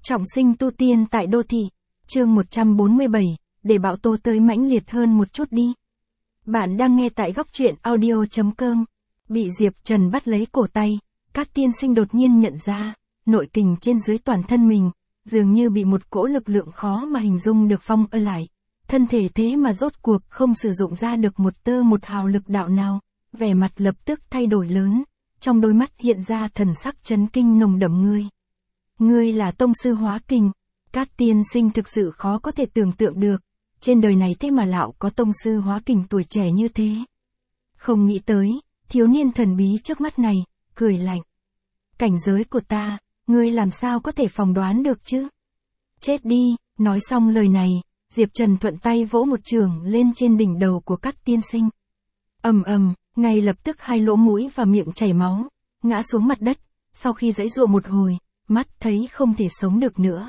Trọng sinh tu tiên tại đô thị. Chương 147, để bão tố tới mãnh liệt hơn một chút đi. Bạn đang nghe tại góc truyện audio.com. Bị Diệp Trần bắt lấy cổ tay, Cát Tiên Sinh đột nhiên nhận ra, nội kình trên dưới toàn thân mình, dường như bị một cỗ lực lượng khó mà hình dung được phong ấn lại. Thân thể thế mà rốt cuộc không sử dụng ra được một tơ một hào lực đạo nào, vẻ mặt lập tức thay đổi lớn, trong đôi mắt hiện ra thần sắc chấn kinh nồng đậm. Ngươi là tông sư hóa kình. Cát Tiên Sinh thực sự khó có thể tưởng tượng được, trên đời này thế mà lão có tông sư hóa kình tuổi trẻ như thế. Không nghĩ tới, thiếu niên thần bí trước mắt này, cười lạnh. Cảnh giới của ta, ngươi làm sao có thể phỏng đoán được chứ? Chết đi, nói xong lời này, Diệp Trần thuận tay vỗ một chưởng lên trên đỉnh đầu của Cát Tiên Sinh. Ầm ầm, ngay lập tức hai lỗ mũi và miệng chảy máu, ngã xuống mặt đất, sau khi giãy giụa một hồi, mắt thấy không thể sống được nữa.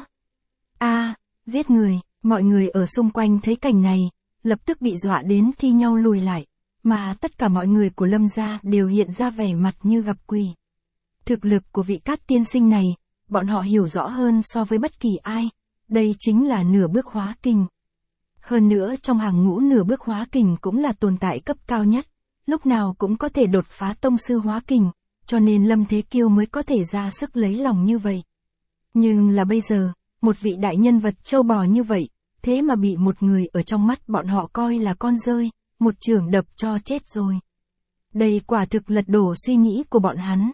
Giết người, mọi người ở xung quanh thấy cảnh này, lập tức bị dọa đến thi nhau lùi lại, mà tất cả mọi người của Lâm gia đều hiện ra vẻ mặt như gặp quỷ. Thực lực của vị Cát Tiên Sinh này, bọn họ hiểu rõ hơn so với bất kỳ ai, đây chính là nửa bước hóa kình. Hơn nữa trong hàng ngũ nửa bước hóa kình cũng là tồn tại cấp cao nhất, lúc nào cũng có thể đột phá tông sư hóa kình, cho nên Lâm Thế Kiêu mới có thể ra sức lấy lòng như vậy. Nhưng là bây giờ, một vị đại nhân vật trâu bò như vậy, thế mà bị một người ở trong mắt bọn họ coi là con rơi, một chưởng đập cho chết rồi. Đây quả thực lật đổ suy nghĩ của bọn hắn.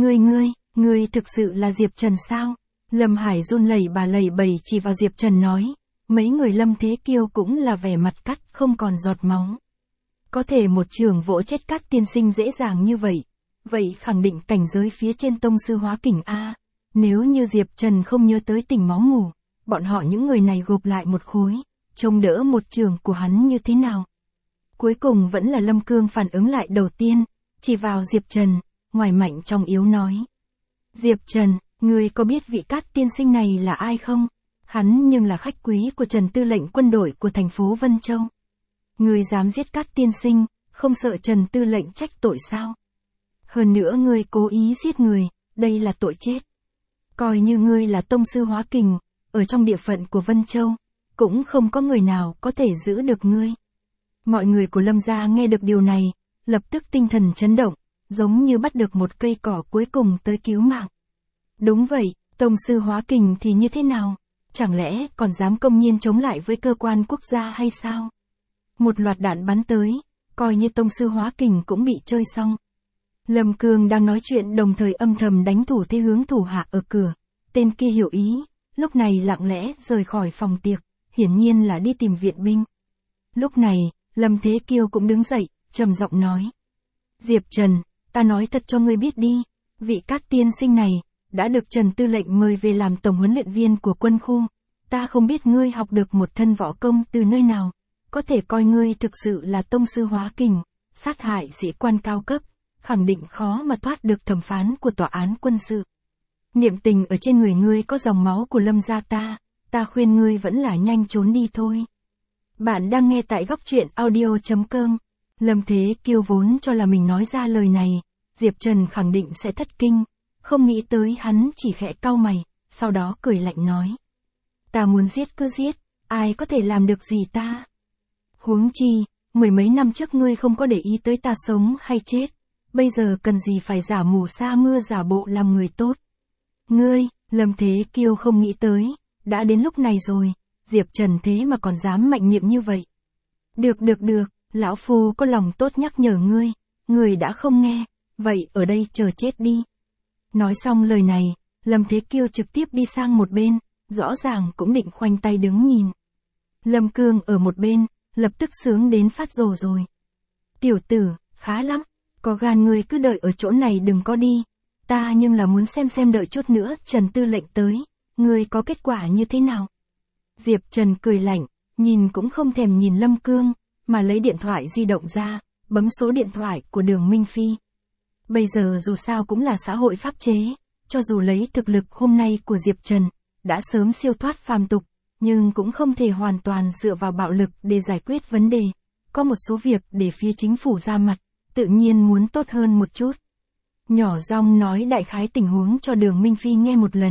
Ngươi thực sự là Diệp Trần sao? Lâm Hải run lẩy bẩy chỉ vào Diệp Trần nói, mấy người Lâm Thế Kiêu cũng là vẻ mặt cắt không còn giọt máu. Có thể một chưởng vỗ chết Cát Tiên Sinh dễ dàng như vậy, vậy khẳng định cảnh giới phía trên tông sư hóa kình a. Nếu như Diệp Trần không nhớ tới tình máu mủ, bọn họ những người này gộp lại một khối, trông đỡ một chưởng của hắn như thế nào? Cuối cùng vẫn là Lâm Cương phản ứng lại đầu tiên, chỉ vào Diệp Trần, ngoài mạnh trong yếu nói. Diệp Trần, ngươi có biết vị Cát Tiên Sinh này là ai không? Hắn nhưng là khách quý của Trần Tư lệnh quân đội của thành phố Vân Châu. Ngươi dám giết Cát Tiên Sinh, không sợ Trần Tư lệnh trách tội sao? Hơn nữa ngươi cố ý giết người, đây là tội chết. Coi như ngươi là tông sư hóa kình, ở trong địa phận của Vân Châu, cũng không có người nào có thể giữ được ngươi. Mọi người của Lâm gia nghe được điều này, lập tức tinh thần chấn động, giống như bắt được một cây cỏ cuối cùng tới cứu mạng. Đúng vậy, tông sư hóa kình thì như thế nào? Chẳng lẽ còn dám công nhiên chống lại với cơ quan quốc gia hay sao? Một loạt đạn bắn tới, coi như tông sư hóa kình cũng bị chơi xong. Lâm Cương đang nói chuyện đồng thời âm thầm đánh thủ thế hướng thủ hạ ở cửa. Tên kia hiểu ý, lúc này lặng lẽ rời khỏi phòng tiệc, hiển nhiên là đi tìm viện binh. Lúc này, Lâm Thế Kiêu cũng đứng dậy, trầm giọng nói. Diệp Trần, ta nói thật cho ngươi biết đi, vị Cát Tiên Sinh này, đã được Trần Tư lệnh mời về làm tổng huấn luyện viên của quân khu. Ta không biết ngươi học được một thân võ công từ nơi nào, có thể coi ngươi thực sự là tông sư hóa kình, sát hại sĩ quan cao cấp, khẳng định khó mà thoát được thẩm phán của tòa án quân sự. Niệm tình ở trên người ngươi có dòng máu của Lâm gia ta khuyên ngươi vẫn là nhanh trốn đi thôi. Bạn đang nghe tại góc truyện audio.com. Lâm Thế Kiêu vốn cho là mình nói ra lời này, Diệp Trần khẳng định sẽ thất kinh, không nghĩ tới hắn chỉ khẽ cau mày, sau đó cười lạnh nói. Ta muốn giết cứ giết, ai có thể làm được gì ta? Huống chi, mười mấy năm trước ngươi không có để ý tới ta sống hay chết, bây giờ cần gì phải giả mù sa mưa giả bộ làm người tốt. Ngươi, Lâm Thế Kiêu không nghĩ tới, đã đến lúc này rồi, Diệp Trần thế mà còn dám mạnh miệng như vậy. Được, lão phu có lòng tốt nhắc nhở ngươi đã không nghe, vậy ở đây chờ chết đi. Nói xong lời này, Lâm Thế Kiêu trực tiếp đi sang một bên, rõ ràng cũng định khoanh tay đứng nhìn. Lâm Cương ở một bên, lập tức sướng đến phát rồ rồi. Tiểu tử, khá lắm, có gan ngươi cứ đợi ở chỗ này đừng có đi. Ta nhưng là muốn xem đợi chút nữa Trần Tư lệnh tới, ngươi có kết quả như thế nào? Diệp Trần cười lạnh, nhìn cũng không thèm nhìn Lâm Cương, mà lấy điện thoại di động ra, bấm số điện thoại của Đường Minh Phi. Bây giờ dù sao cũng là xã hội pháp chế, cho dù lấy thực lực hôm nay của Diệp Trần, đã sớm siêu thoát phàm tục, nhưng cũng không thể hoàn toàn dựa vào bạo lực để giải quyết vấn đề. Có một số việc để phía chính phủ ra mặt, tự nhiên muốn tốt hơn một chút. Nhỏ giọng nói đại khái tình huống cho Đường Minh Phi nghe một lần,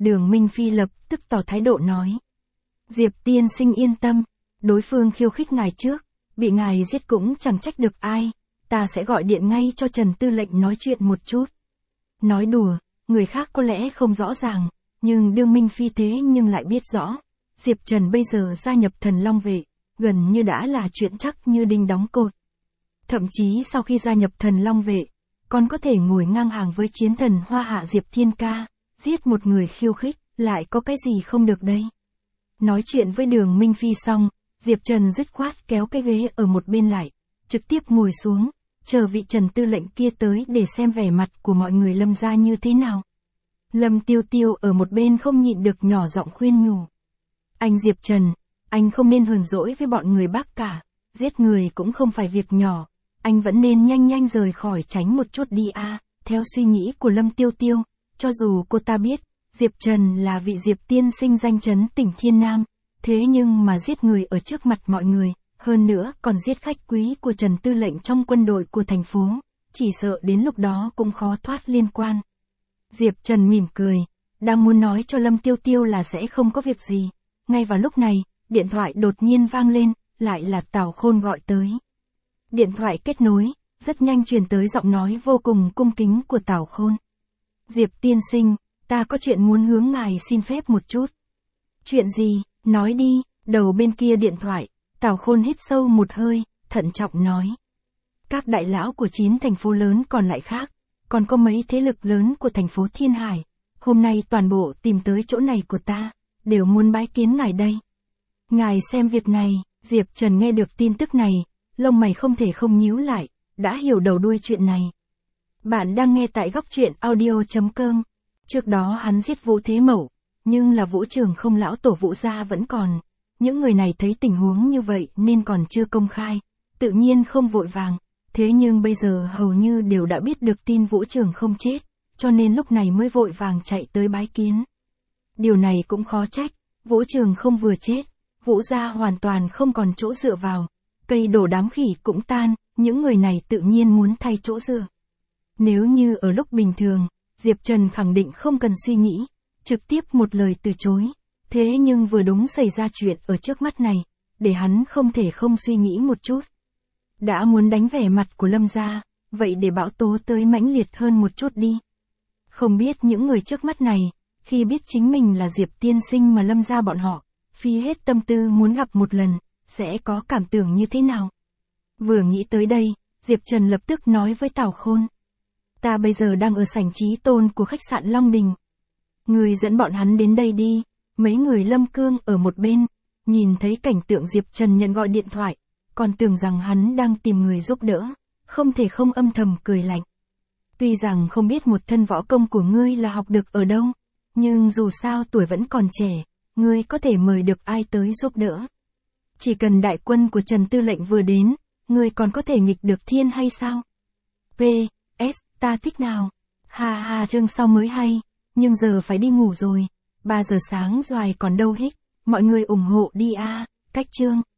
Đường Minh Phi lập tức tỏ thái độ nói. Diệp tiên sinh yên tâm, đối phương khiêu khích ngài trước, bị ngài giết cũng chẳng trách được ai, ta sẽ gọi điện ngay cho Trần Tư lệnh nói chuyện một chút. Nói đùa, người khác có lẽ không rõ ràng, nhưng Đường Minh Phi thế nhưng lại biết rõ. Diệp Trần bây giờ gia nhập Thần Long Vệ, gần như đã là chuyện chắc như đinh đóng cột. Thậm chí sau khi gia nhập Thần Long Vệ, còn có thể ngồi ngang hàng với chiến thần Hoa Hạ Diệp Thiên Ca, giết một người khiêu khích, lại có cái gì không được đây. Nói chuyện với Đường Minh Phi xong, Diệp Trần dứt khoát kéo cái ghế ở một bên lại, trực tiếp ngồi xuống, chờ vị Trần Tư lệnh kia tới để xem vẻ mặt của mọi người Lâm gia như thế nào. Lâm Tiêu Tiêu ở một bên không nhịn được nhỏ giọng khuyên nhủ. Anh Diệp Trần, anh không nên hờn dỗi với bọn người Bắc cả, giết người cũng không phải việc nhỏ, anh vẫn nên nhanh nhanh rời khỏi tránh một chút đi a. Theo suy nghĩ của Lâm Tiêu Tiêu, cho dù cô ta biết, Diệp Trần là vị Diệp tiên sinh danh chấn tỉnh Thiên Nam, thế nhưng mà giết người ở trước mặt mọi người, hơn nữa còn giết khách quý của Trần Tư lệnh trong quân đội của thành phố, chỉ sợ đến lúc đó cũng khó thoát liên quan. Diệp Trần mỉm cười, đang muốn nói cho Lâm Tiêu Tiêu là sẽ không có việc gì. Ngay vào lúc này, điện thoại đột nhiên vang lên, lại là Tào Khôn gọi tới. Điện thoại kết nối, rất nhanh truyền tới giọng nói vô cùng cung kính của Tào Khôn. Diệp tiên sinh, ta có chuyện muốn hướng ngài xin phép một chút. Chuyện gì, nói đi, đầu bên kia điện thoại, Tào Khôn hít sâu một hơi, thận trọng nói. Các đại lão của 9 thành phố lớn còn lại khác, còn có mấy thế lực lớn của thành phố Thiên Hải, hôm nay toàn bộ tìm tới chỗ này của ta, đều muốn bái kiến ngài đây. Ngài xem việc này, Diệp Trần nghe được tin tức này, lông mày không thể không nhíu lại, đã hiểu đầu đuôi chuyện này. Bạn đang nghe tại góc truyện audio.com. Trước đó hắn giết Vũ Thế Mậu, nhưng là Vũ Trường không lão tổ Vũ gia vẫn còn. Những người này thấy tình huống như vậy nên còn chưa công khai, tự nhiên không vội vàng. Thế nhưng bây giờ hầu như đều đã biết được tin Vũ Trường không chết, cho nên lúc này mới vội vàng chạy tới bái kiến. Điều này cũng khó trách, Vũ Trường không vừa chết, Vũ gia hoàn toàn không còn chỗ dựa vào. Cây đổ đám khỉ cũng tan, những người này tự nhiên muốn thay chỗ dựa. Nếu như ở lúc bình thường, Diệp Trần khẳng định không cần suy nghĩ, trực tiếp một lời từ chối. Thế nhưng vừa đúng xảy ra chuyện ở trước mắt này, để hắn không thể không suy nghĩ một chút. Đã muốn đánh vẻ mặt của Lâm gia, vậy để bão tố tới mãnh liệt hơn một chút đi. Không biết những người trước mắt này, khi biết chính mình là Diệp tiên sinh mà Lâm gia bọn họ, phi hết tâm tư muốn gặp một lần, sẽ có cảm tưởng như thế nào? Vừa nghĩ tới đây, Diệp Trần lập tức nói với Tào Khôn. Ta bây giờ đang ở sảnh trí tôn của khách sạn Long Đình. Người dẫn bọn hắn đến đây đi. Mấy người Lâm Cương ở một bên, nhìn thấy cảnh tượng Diệp Trần nhận gọi điện thoại, còn tưởng rằng hắn đang tìm người giúp đỡ, không thể không âm thầm cười lạnh. Tuy rằng không biết một thân võ công của ngươi là học được ở đâu, nhưng dù sao tuổi vẫn còn trẻ, ngươi có thể mời được ai tới giúp đỡ. Chỉ cần đại quân của Trần Tư lệnh vừa đến, ngươi còn có thể nghịch được thiên hay sao? P.S. Ta thích nào? Ha ha, chương sau mới hay, nhưng giờ phải đi ngủ rồi. 3 giờ sáng rồi còn đâu hích, mọi người ủng hộ đi a. Cách chương.